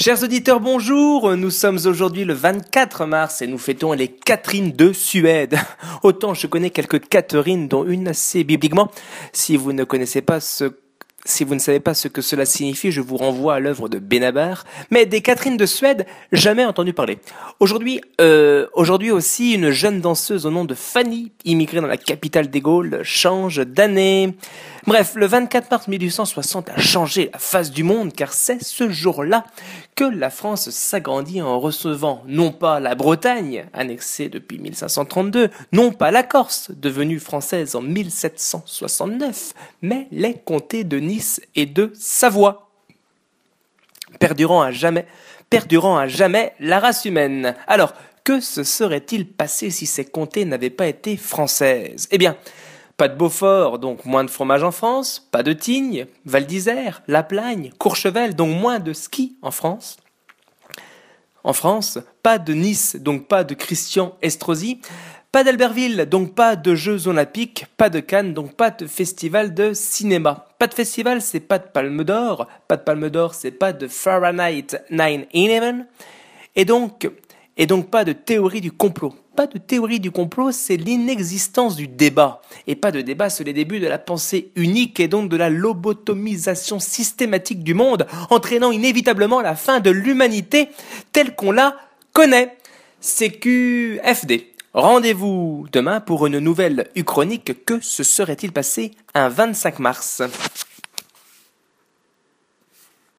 Chers auditeurs, bonjour. Nous sommes aujourd'hui le 24 mars et nous fêtons les Catherine de Suède. Autant je connais quelques Catherine, dont une assez bibliquement. Si vous ne savez pas ce que cela signifie, je vous renvoie à l'œuvre de Benabar. Mais des Catherine de Suède, jamais entendu parler. Aujourd'hui aussi, une jeune danseuse au nom de Fanny, immigrée dans la capitale des Gaules, change d'année. Bref, le 24 mars 1860 a changé la face du monde, car c'est ce jour-là que la France s'agrandit en recevant non pas la Bretagne, annexée depuis 1532, non pas la Corse, devenue française en 1769, mais les comtés de Nice et de Savoie, perdurant à jamais la race humaine. Alors, que se serait-il passé si ces comtés n'avaient pas été françaises ? Eh bien, pas de Beaufort, donc moins de fromage en France, pas de Tignes, Val d'Isère, La Plagne, Courchevel, donc moins de ski en France. En France, pas de Nice, donc pas de Christian Estrosi, pas d'Albertville, donc pas de Jeux Olympiques, pas de Cannes, donc pas de festival de cinéma. Pas de festival, c'est pas de Palme d'Or, c'est pas de Fahrenheit 9/11, et donc pas de théorie du complot. Pas de théorie du complot, c'est l'inexistence du débat. Et pas de débat, c'est les débuts de la pensée unique et donc de la lobotomisation systématique du monde, entraînant inévitablement la fin de l'humanité telle qu'on la connaît. CQFD. Rendez-vous demain pour une nouvelle Uchronique. Que se serait-il passé un 25 mars ?